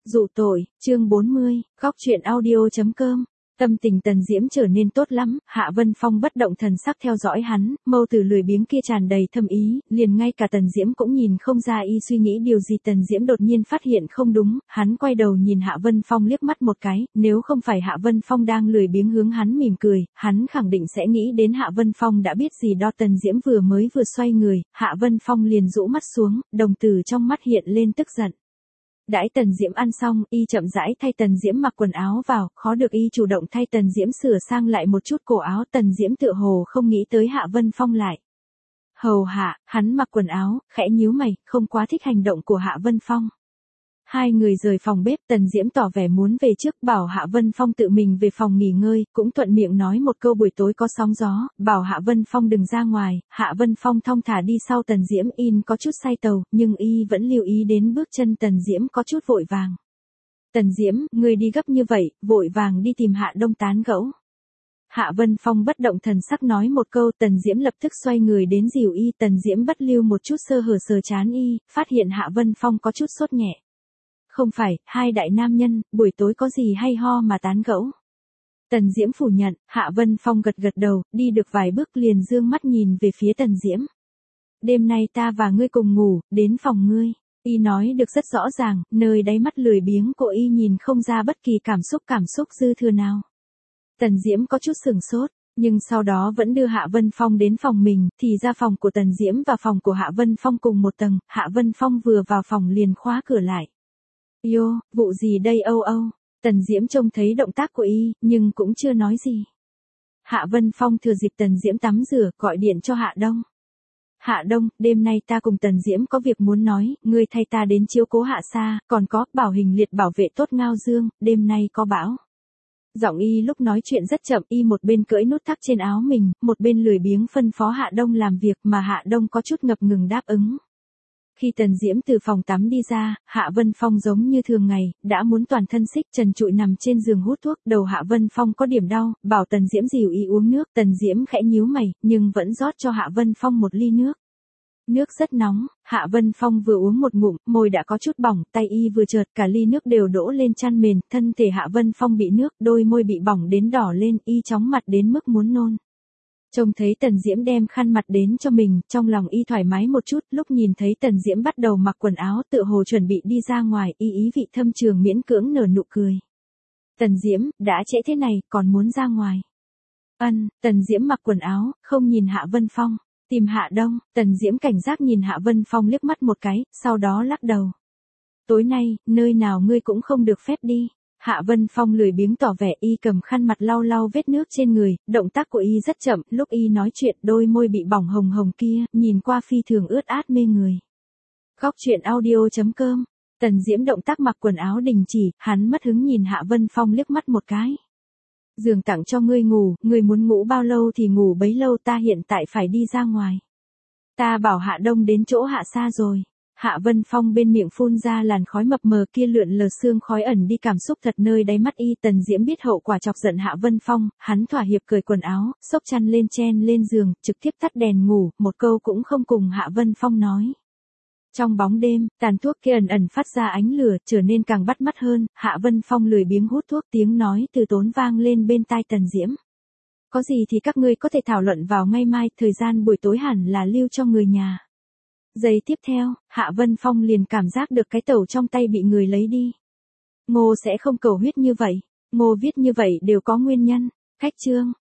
Dụ tội, chương 40, góc truyện audio.com. Tâm tình Tần Diễm trở nên tốt lắm, Hạ Vân Phong bất động thần sắc theo dõi hắn, mâu tử lười biếng kia tràn đầy thâm ý, liền ngay cả Tần Diễm cũng nhìn không ra y suy nghĩ điều gì. Tần Diễm đột nhiên phát hiện không đúng, hắn quay đầu nhìn Hạ Vân Phong liếc mắt một cái, nếu không phải Hạ Vân Phong đang lười biếng hướng hắn mỉm cười, hắn khẳng định sẽ nghĩ đến Hạ Vân Phong đã biết gì đó. Tần Diễm vừa xoay người, Hạ Vân Phong liền rũ mắt xuống, đồng tử trong mắt hiện lên tức giận. Đãi Tần Diễm ăn xong, y chậm rãi thay Tần Diễm mặc quần áo vào, khó được y chủ động thay Tần Diễm sửa sang lại một chút cổ áo. Tần Diễm tựa hồ không nghĩ tới Hạ Vân Phong lại hầu hạ, hắn mặc quần áo, khẽ nhíu mày, không quá thích hành động của Hạ Vân Phong. Hai người rời phòng bếp, Tần Diễm tỏ vẻ muốn về trước, bảo Hạ Vân Phong tự mình về phòng nghỉ ngơi, cũng thuận miệng nói một câu buổi tối có sóng gió, bảo Hạ Vân Phong đừng ra ngoài. Hạ Vân Phong thong thả đi sau Tần Diễm, có chút say tàu, nhưng y vẫn lưu ý đến bước chân Tần Diễm có chút vội vàng. Tần Diễm, người đi gấp như vậy, vội vàng đi tìm Hạ Đông tán gẫu. Hạ Vân Phong bất động thần sắc nói một câu. Tần Diễm lập tức xoay người đến dìu y. Tần Diễm bất lưu một chút sơ hở sờ trán y, phát hiện Hạ Vân Phong có chút sốt nhẹ. Không phải, hai đại nam nhân, buổi tối có gì hay ho mà tán gẫu. Tần Diễm phủ nhận, Hạ Vân Phong gật đầu, đi được vài bước liền dương mắt nhìn về phía Tần Diễm. Đêm nay ta và ngươi cùng ngủ, đến phòng ngươi. Y nói được rất rõ ràng, nơi đáy mắt lười biếng của y nhìn không ra bất kỳ cảm xúc dư thừa nào. Tần Diễm có chút sửng sốt, nhưng sau đó vẫn đưa Hạ Vân Phong đến phòng mình, thì ra phòng của Tần Diễm và phòng của Hạ Vân Phong cùng một tầng. Hạ Vân Phong vừa vào phòng liền khóa cửa lại. Yo, vụ gì đây âu âu? Tần Diễm trông thấy động tác của y, nhưng cũng chưa nói gì. Hạ Vân Phong thừa dịp Tần Diễm tắm rửa, gọi điện cho Hạ Đông. Hạ Đông, đêm nay ta cùng Tần Diễm có việc muốn nói, ngươi thay ta đến chiếu cố Hạ Sa, còn có, bảo Hình Liệt bảo vệ tốt Ngao Dương, đêm nay có bão. Giọng y lúc nói chuyện rất chậm, y một bên cưỡi nút thắt trên áo mình, một bên lười biếng phân phó Hạ Đông làm việc, mà Hạ Đông có chút ngập ngừng đáp ứng. Khi Tần Diễm từ phòng tắm đi ra, Hạ Vân Phong giống như thường ngày, đã muốn toàn thân xích trần trụi nằm trên giường hút thuốc. Đầu Hạ Vân Phong có điểm đau, bảo Tần Diễm dìu y uống nước. Tần Diễm khẽ nhíu mày, nhưng vẫn rót cho Hạ Vân Phong một ly nước. Nước rất nóng, Hạ Vân Phong vừa uống một ngụm, môi đã có chút bỏng, tay y vừa chợt cả ly nước đều đổ lên chăn mền, thân thể Hạ Vân Phong bị nước, đôi môi bị bỏng đến đỏ lên, y chóng mặt đến mức muốn nôn. Trông thấy Tần Diễm đem khăn mặt đến cho mình, trong lòng y thoải mái một chút. Lúc nhìn thấy Tần Diễm bắt đầu mặc quần áo tựa hồ chuẩn bị đi ra ngoài, y ý vị thâm trường miễn cưỡng nở nụ cười. Tần Diễm, đã trễ thế này, còn muốn ra ngoài? Tần Diễm mặc quần áo, không nhìn Hạ Vân Phong. Tìm Hạ Đông. Tần Diễm cảnh giác nhìn Hạ Vân Phong liếc mắt một cái, sau đó lắc đầu. Tối nay, nơi nào ngươi cũng không được phép đi. Hạ Vân Phong lười biếng tỏ vẻ, y cầm khăn mặt lau vết nước trên người, động tác của y rất chậm, lúc y nói chuyện đôi môi bị bỏng hồng hồng kia, nhìn qua phi thường ướt át mê người. Góc truyện audio.com. Tần Diễm động tác mặc quần áo đình chỉ, hắn mất hứng nhìn Hạ Vân Phong liếc mắt một cái. Giường tặng cho ngươi ngủ, ngươi muốn ngủ bao lâu thì ngủ bấy lâu, ta hiện tại phải đi ra ngoài. Ta bảo Hạ Đông đến chỗ Hạ Sa rồi. Hạ Vân Phong bên miệng phun ra làn khói mập mờ kia, lượn lờ sương khói ẩn đi cảm xúc thật nơi đáy mắt y. Tần Diễm biết hậu quả chọc giận Hạ Vân Phong, hắn thỏa hiệp cởi quần áo, xốc chăn lên chen lên giường, trực tiếp tắt đèn ngủ, một câu cũng không cùng Hạ Vân Phong nói. Trong bóng đêm, tàn thuốc kia ẩn phát ra ánh lửa, trở nên càng bắt mắt hơn. Hạ Vân Phong lười biếng hút thuốc, tiếng nói từ tốn vang lên bên tai Tần Diễm. Có gì thì các ngươi có thể thảo luận vào ngày mai, thời gian buổi tối hẳn là lưu cho người nhà. Giây tiếp theo, Hạ Vân Phong liền cảm giác được cái tẩu trong tay bị người lấy đi. Ngô sẽ không cầu huyết như vậy. Ngô viết như vậy đều có nguyên nhân. Khách chương.